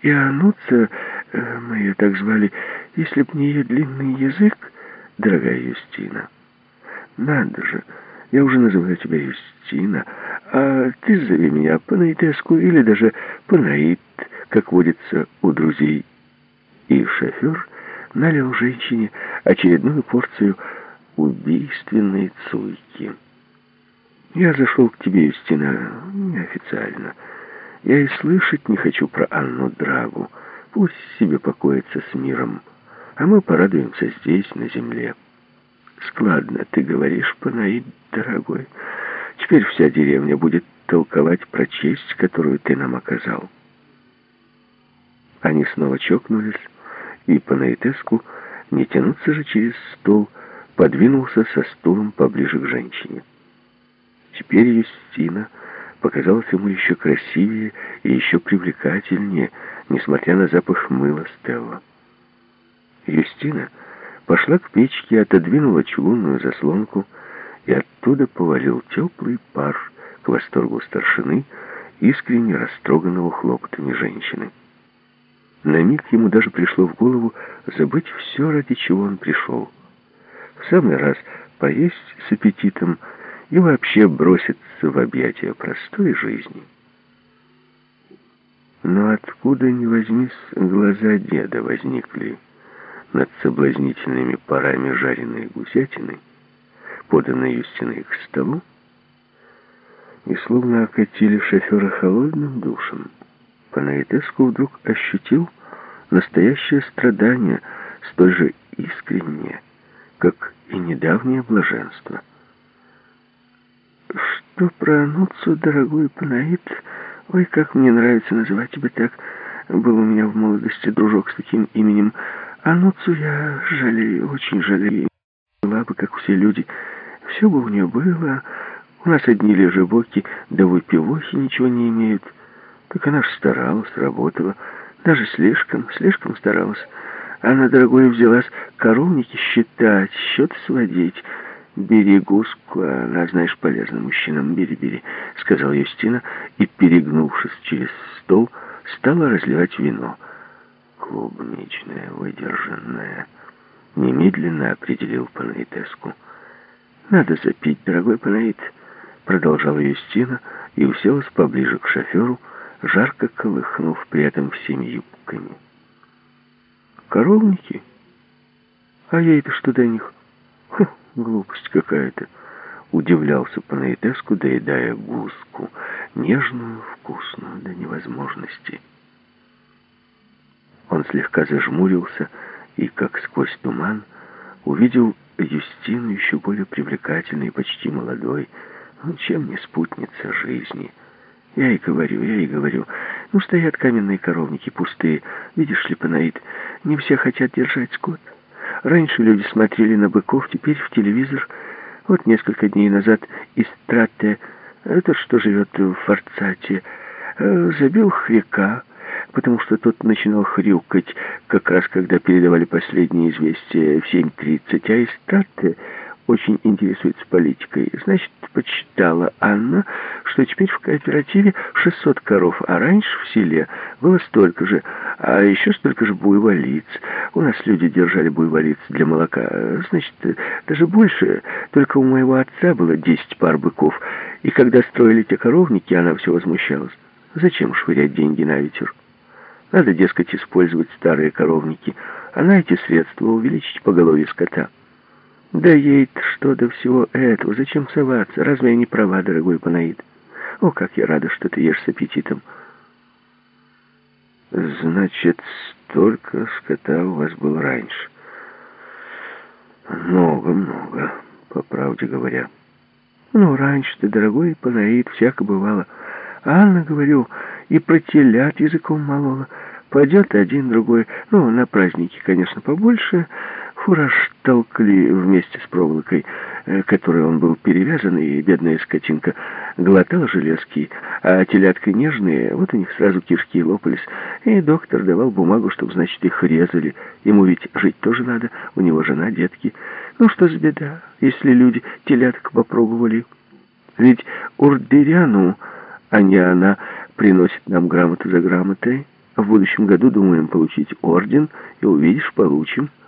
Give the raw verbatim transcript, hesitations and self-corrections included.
И Ануца, э, мы ее так звали, если б не ее длинный язык, дорогая Юстина. Надо же, я уже называю тебя Юстина, а ты зови меня Панаитеску или даже Панаит, как водится у друзей. И шофер налил женщине очередную порцию убийственной цуйки. Я зашел к тебе, Юстина, неофициально. Я и слышать не хочу про Анну Драгу. Пусть себе покоится с миром, а мы порадуемся здесь, на земле. Складно ты говоришь, Панаит, дорогой. Теперь вся деревня будет толковать про честь, которую ты нам оказал. Они снова чокнулись, и Панаитеску, не тянуться же через стол, подвинулся со стулом поближе к женщине. Теперь Юстина показалась ему еще красивее и еще привлекательнее, несмотря на запах мыла Стелла. Юстина пошла к печке, отодвинула чугунную заслонку, и оттуда повалил теплый пар к восторгу старшины, искренне растроганного хлопотами женщины. На миг ему даже пришло в голову забыть все, ради чего он пришел. В самый раз поесть с аппетитом и вообще броситься в объятия простой жизни. Но откуда ни возьмись, глаза деда возникли над соблазнительными парами жареной гусятины, поданной Юстиной к столу, и словно окатили шофера холодным душем. Панаитеску вдруг ощутил настоящее страдание, столь же искреннее, как и недавнее блаженство. Что про Ануцу, дорогой Панаит? Ой, как мне нравится называть тебя так. Был у меня в молодости дружок с таким именем. Ануцу я жалею, очень жалею. Была бы, как все люди. Все бы у нее было. У нас одни лежебоки, да выпивохи ничего не имеют. Так она ж старалась, работала. Даже слишком, слишком старалась. Она, дорогой, взялась коровники считать, счет сводить. «Бери гуску, она, знаешь, полезна мужчинам. Бери, бери», — сказала Юстина, и, перегнувшись через стол, стала разливать вино. «Клубничное, выдержанное», — немедленно определил Панаитеску. «Надо запить, дорогой Панаит», — продолжала Юстина и уселась поближе к шоферу, жарко колыхнув при этом всеми юбками. «Коровники? А ей-то что до них? Хм, глупость какая-то», — удивлялся Панаитеску, доедая гуску, нежную, вкусную до невозможности. Он слегка зажмурился и, как сквозь туман, увидел Юстину еще более привлекательной, почти молодой, ну, чем не спутница жизни. Я и говорю, я и говорю. Ну, стоят каменные коровники пустые. Видишь ли, Панаит, не все хотят держать скот. Раньше люди смотрели на быков, теперь в телевизор. Вот несколько дней назад Истратте, тот, что живет в Форцате, забил хряка, потому что тот начинал хрюкать, как раз когда передавали последние известия в семь тридцать, а Истратте очень интересуется политикой. Значит, почитала Анна, что теперь в кооперативе шестьсот коров, а раньше в селе было столько же, а еще столько же буйволиц. У нас люди держали буйволиц для молока, значит, даже больше. Только у моего отца было десять пар быков, и когда строили те коровники, она все возмущалась. Зачем швырять деньги на ветер? Надо, дескать, использовать старые коровники, а на эти средства увеличить поголовье скота. Да ей-то что до всего этого? Зачем соваться? Разве я не права, дорогой Панаит? О, как я рада, что ты ешь с аппетитом. Значит, столько скота у вас было раньше. Много-много, по правде говоря. Ну, раньше-то, дорогой Панаит, всяко бывало. Анна, говорю, и про телят языком молола. Пойдет один, другой, ну, на праздники, конечно, побольше. Фураж толкли вместе с проволокой, которой он был перевязан, и бедная скотинка глотала железки, а телятка нежные, вот у них сразу кишки лопались, и доктор давал бумагу, чтобы, значит, их резали. Ему ведь жить тоже надо, у него жена, детки. Ну, что за беда, если люди теляток попробовали? Ведь Урдыряну, а не она, приносит нам грамоту за грамотой. В будущем году думаем получить орден, и увидишь, получим.